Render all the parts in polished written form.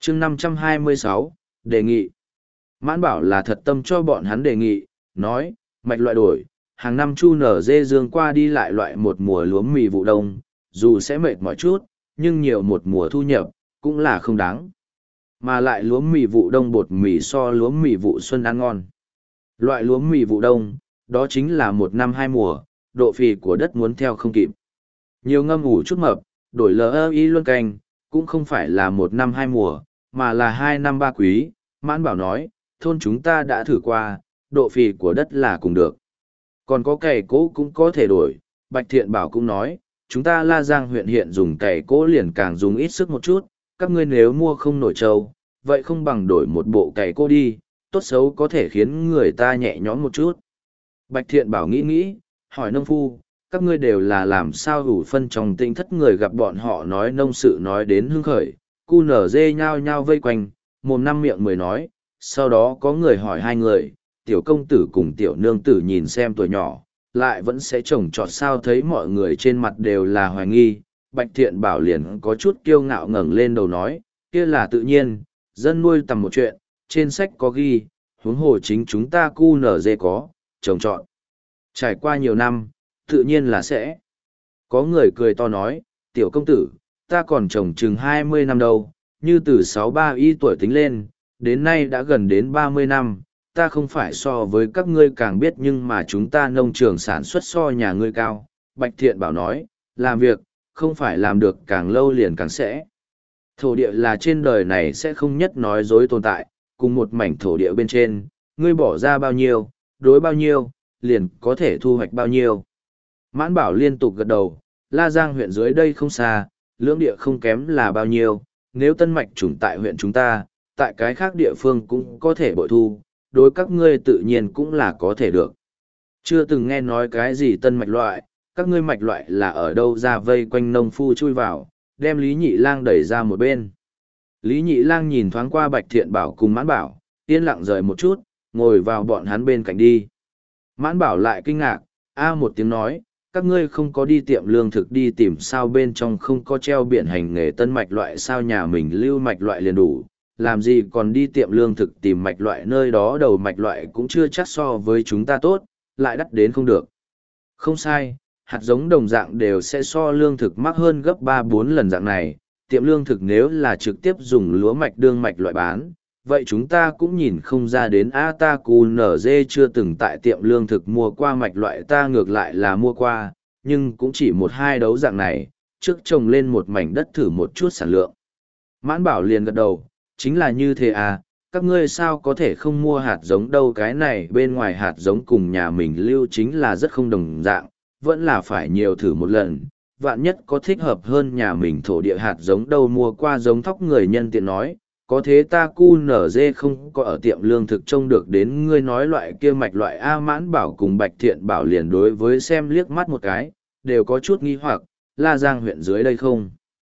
chương 526, đề nghị. Mãn Bảo là thật tâm cho bọn hắn đề nghị, nói, mạch loại đổi, hàng năm chu nở dê dương qua đi lại loại một mùa lúa mì vụ đông, dù sẽ mệt mỏi chút, nhưng nhiều một mùa thu nhập, cũng là không đáng. Mà lại lúa mì vụ đông bột mì so lúa mì vụ xuân ăn ngon. Loại lúa mì vụ đông, đó chính là một năm hai mùa, độ phì của đất muốn theo không kịp. Nhiều ngâm ủ chút mập, đổi LI luân canh, cũng không phải là một năm hai mùa, mà là 2 năm 3 quý. Mãn Bảo nói, thôn chúng ta đã thử qua, độ phì của đất là cùng được. Còn có cày cỗ cũng có thể đổi. Bạch Thiện Bảo cũng nói, chúng ta La Giang huyện hiện dùng cày cỗ liền càng dùng ít sức một chút, các ngươi nếu mua không nổi trâu, vậy không bằng đổi một bộ cày cỗ đi, tốt xấu có thể khiến người ta nhẹ nhõm một chút. Bạch Thiện Bảo nghĩ nghĩ, hỏi nông phu, các ngươi đều là làm sao ủ phân trong tinh thất người gặp bọn họ nói nông sự nói đến hưng khởi, cu nở dê nhao nhao vây quanh, mồm năm miệng mười nói, sau đó có người hỏi hai người, tiểu công tử cùng tiểu nương tử nhìn xem tuổi nhỏ, lại vẫn sẽ trồng trọt sao thấy mọi người trên mặt đều là hoài nghi, Bạch Thiện Bảo liền có chút kiêu ngạo ngẩng lên đầu nói, kia là tự nhiên, dân nuôi tầm một chuyện, trên sách có ghi, huống hồ chính chúng ta cu nở dê có, trồng trọt. Trải qua nhiều năm, tự nhiên là sẽ. Có người cười to nói, tiểu công tử, ta còn trồng chừng 20 năm đâu, như từ 63 y tuổi tính lên, đến nay đã gần đến 30 năm, ta không phải so với các ngươi càng biết nhưng mà chúng ta nông trường sản xuất so nhà ngươi cao. Bạch Thiện Bảo nói, làm việc, không phải làm được càng lâu liền càng sẽ. Thổ địa là trên đời này sẽ không nhất nói dối tồn tại, cùng một mảnh thổ địa bên trên, ngươi bỏ ra bao nhiêu, đối bao nhiêu, liền có thể thu hoạch bao nhiêu. Mãn Bảo liên tục gật đầu, La Giang huyện dưới đây không xa, lưỡng địa không kém là bao nhiêu, nếu tân mạch trùng tại huyện chúng ta, tại cái khác địa phương cũng có thể bội thu, đối các ngươi tự nhiên cũng là có thể được. Chưa từng nghe nói cái gì tân mạch loại, các ngươi mạch loại là ở đâu ra vây quanh nông phu chui vào, đem Lý Nhị Lang đẩy ra một bên. Lý Nhị Lang nhìn thoáng qua Bạch Thiện Bảo cùng Mãn Bảo, yên lặng rời một chút, ngồi vào bọn hắn bên cạnh đi. Mãn Bảo lại kinh ngạc, một tiếng nói, các ngươi không có đi tiệm lương thực đi tìm sao bên trong không có treo biển hành nghề tân mạch loại sao nhà mình lưu mạch loại liền đủ, làm gì còn đi tiệm lương thực tìm mạch loại nơi đó đầu mạch loại cũng chưa chắc so với chúng ta tốt, lại đắt đến không được. Không sai, hạt giống đồng dạng đều sẽ so lương thực mắc hơn gấp 3-4 lần dạng này, tiệm lương thực nếu là trực tiếp dùng lúa mạch đương mạch loại bán, vậy chúng ta cũng nhìn không ra đến ta cù nở dê chưa từng tại tiệm lương thực mua qua mạch loại ta ngược lại là mua qua, nhưng cũng chỉ 1-2 đấu dạng này, trước trồng lên một mảnh đất thử một chút sản lượng. Mãn Bảo liền gật đầu, chính là như thế các ngươi sao có thể không mua hạt giống đâu cái này bên ngoài hạt giống cùng nhà mình lưu chính là rất không đồng dạng, vẫn là phải nhiều thử một lần, vạn nhất có thích hợp hơn nhà mình thổ địa hạt giống đâu mua qua giống thóc người nhân tiện nói, có thế ta cu nở dê không có ở tiệm lương thực trông được đến ngươi nói loại kia mạch loại Mãn Bảo cùng Bạch Thiện Bảo liền đối với xem liếc mắt một cái, đều có chút nghi hoặc, La Giang huyện dưới đây không?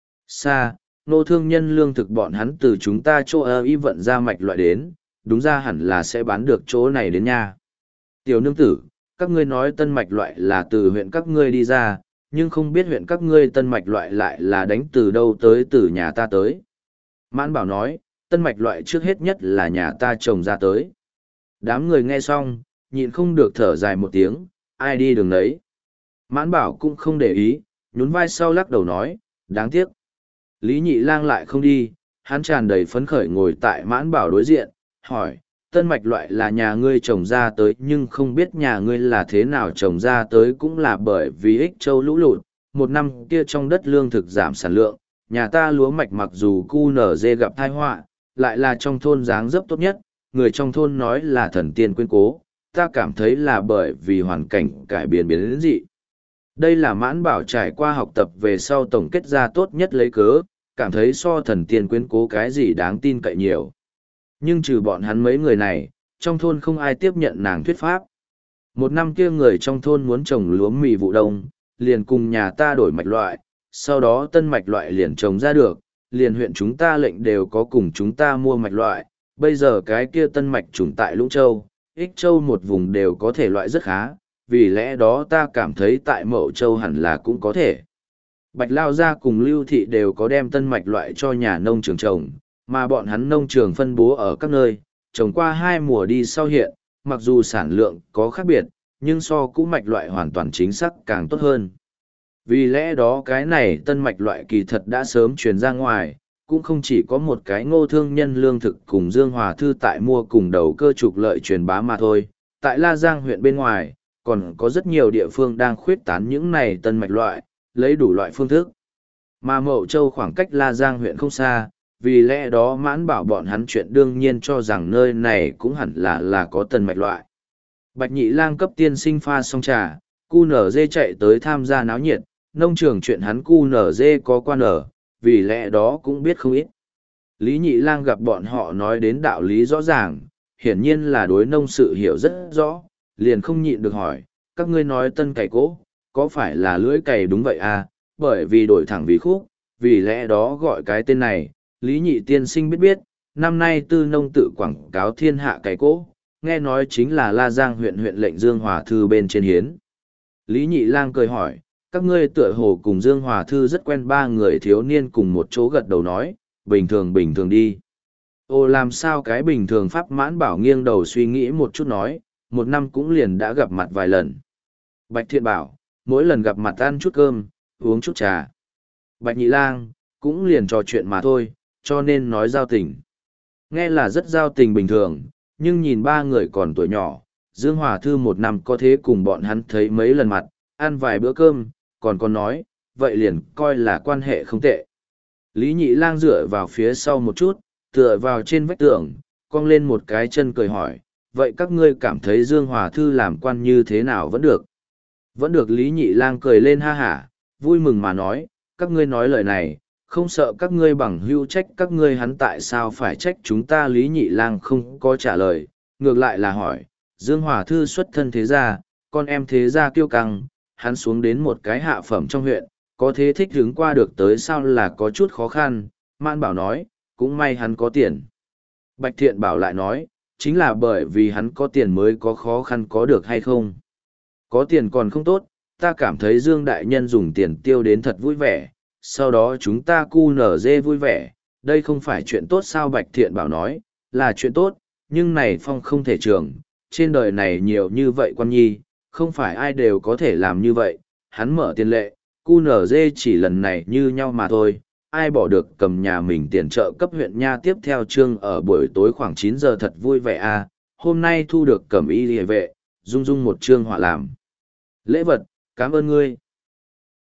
Xa, nô thương nhân lương thực bọn hắn từ chúng ta chỗ y vận ra mạch loại đến, đúng ra hẳn là sẽ bán được chỗ này đến nha. Tiểu nương tử, các ngươi nói tân mạch loại là từ huyện các ngươi đi ra, nhưng không biết huyện các ngươi tân mạch loại lại là đánh từ đâu tới từ nhà ta tới. Mãn Bảo nói, tân mạch loại trước hết nhất là nhà ta trồng ra tới. Đám người nghe xong, nhịn không được thở dài một tiếng, ai đi đường đấy. Mãn Bảo cũng không để ý, nhún vai sau lắc đầu nói, đáng tiếc. Lý Nhị Lang lại không đi, hắn tràn đầy phấn khởi ngồi tại Mãn Bảo đối diện, hỏi, tân mạch loại là nhà ngươi trồng ra tới nhưng không biết nhà ngươi là thế nào trồng ra tới cũng là bởi vì ích châu lũ lụt, một năm kia trong đất lương thực giảm sản lượng, nhà ta lúa mạch mặc dù cu nở dê gặp tai họa, lại là trong thôn dáng dấp tốt nhất, người trong thôn nói là thần tiên quyến cố, ta cảm thấy là bởi vì hoàn cảnh cải biến biến đến dị. Đây là Mãn Bảo trải qua học tập về sau tổng kết ra tốt nhất lấy cớ, cảm thấy so thần tiên quyến cố cái gì đáng tin cậy nhiều. Nhưng trừ bọn hắn mấy người này, trong thôn không ai tiếp nhận nàng thuyết pháp. Một năm kia người trong thôn muốn trồng lúa mì vụ đông, liền cùng nhà ta đổi mạch loại, sau đó tân mạch loại liền trồng ra được, liền huyện chúng ta lệnh đều có cùng chúng ta mua mạch loại, bây giờ cái kia tân mạch trùng tại Lũng Châu, Ích Châu một vùng đều có thể loại rất khá, vì lẽ đó ta cảm thấy tại Mậu Châu hẳn là cũng có thể. Bạch Lao Gia cùng Lưu Thị đều có đem tân mạch loại cho nhà nông trường trồng, Mà bọn hắn nông trường phân bố ở các nơi, trồng qua 2 mùa đi sau hiện, mặc dù sản lượng có khác biệt, nhưng so cũ mạch loại hoàn toàn chính xác càng tốt hơn. Vì lẽ đó cái này tân mạch loại kỳ thật đã sớm truyền ra ngoài, cũng không chỉ có một cái Ngô thương nhân lương thực cùng Dương Hòa Thư tại mua cùng đầu cơ trục lợi truyền bá mà thôi. Tại La Giang huyện bên ngoài, còn có rất nhiều địa phương đang khuyết tán những này tân mạch loại, lấy đủ loại phương thức. Mà Mậu Châu khoảng cách La Giang huyện không xa, vì lẽ đó Mãn Bảo bọn hắn chuyện đương nhiên cho rằng nơi này cũng hẳn là có tân mạch loại. Bạch Nhị Lang cấp tiên sinh pha xong trà, cu nở dê chạy tới tham gia náo nhiệt, nông trường chuyện hắn cu nở dê có quan ở, vì lẽ đó cũng biết không ít. Lý Nhị Lang gặp bọn họ nói đến đạo lý rõ ràng, hiển nhiên là đối nông sự hiểu rất rõ, liền không nhịn được hỏi, các ngươi nói tân cày cỗ, có phải là lưỡi cày đúng vậy à, bởi vì đổi thẳng vì khúc, vì lẽ đó gọi cái tên này, Lý Nhị tiên sinh biết, năm nay Tư Nông tự quảng cáo thiên hạ cày cỗ, nghe nói chính là La Giang huyện huyện lệnh Dương Hòa Thư bên trên hiến. Lý Nhị Lang cười hỏi, các ngươi tựa hồ cùng Dương Hòa Thư rất quen, ba người thiếu niên cùng một chỗ gật đầu nói, bình thường đi. Ồ, làm sao cái bình thường? Pháp Mãn Bảo nghiêng đầu suy nghĩ một chút nói, một năm cũng liền đã gặp mặt vài lần. Bạch Thiện bảo, mỗi lần gặp mặt ăn chút cơm, uống chút trà. Bạch Nhị Lang, cũng liền trò chuyện mà thôi, cho nên nói giao tình. Nghe là rất giao tình bình thường, nhưng nhìn ba người còn tuổi nhỏ, Dương Hòa Thư một năm có thế cùng bọn hắn thấy mấy lần mặt, ăn vài bữa cơm, còn nói, vậy liền coi là quan hệ không tệ. Lý Nhị Lang dựa vào phía sau một chút, tựa vào trên vách tường, cong lên một cái chân cười hỏi, vậy các ngươi cảm thấy Dương Hòa Thư làm quan như thế nào? Vẫn được. Vẫn được. Lý Nhị Lang cười lên ha hả, vui mừng mà nói, các ngươi nói lời này, không sợ các ngươi bằng hữu trách các ngươi, hắn tại sao phải trách chúng ta? Lý Nhị Lang không có trả lời, ngược lại là hỏi, Dương Hòa Thư xuất thân thế gia, con em thế gia kiêu căng, hắn xuống đến một cái hạ phẩm trong huyện, có thế thích hứng qua được tới sao? Là có chút khó khăn. Mãn Bảo nói, cũng may hắn có tiền. Bạch Thiện Bảo lại nói, chính là bởi vì hắn có tiền mới có khó khăn, có được hay không? Có tiền còn không tốt, ta cảm thấy Dương Đại Nhân dùng tiền tiêu đến thật vui vẻ, sau đó chúng ta cu nở dê vui vẻ, đây không phải chuyện tốt sao? Bạch Thiện Bảo nói, là chuyện tốt, nhưng này phong không thể trường, trên đời này nhiều như vậy quan nhi, không phải ai đều có thể làm như vậy. Hắn mở tiền lệ, cu nở dê chỉ lần này như nhau mà thôi, ai bỏ được cầm nhà mình tiền trợ cấp huyện nha. Tiếp theo chương ở buổi tối khoảng 9 giờ thật vui vẻ à, hôm nay thu được cẩm y liề vệ, dung một chương họa làm lễ vật, cảm ơn ngươi.